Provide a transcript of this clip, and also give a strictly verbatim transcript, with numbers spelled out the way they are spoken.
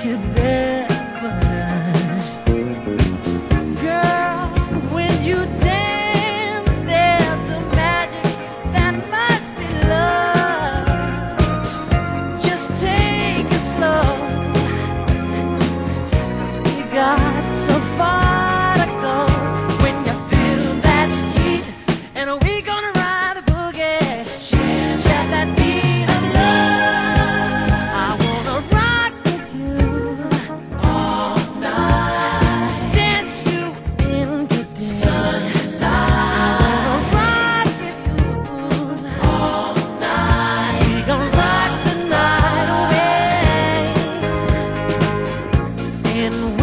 you there for us. Girl, when you dance, there's a magic that must be love. Just take it slow, 'cause we got so far to go. When you feel that heat, and we gonna ride the boogie, share that beat of love. I wanna rock with you all night, dance you into the sunlight. I wanna rock with you all night. We gon' rock the night away. And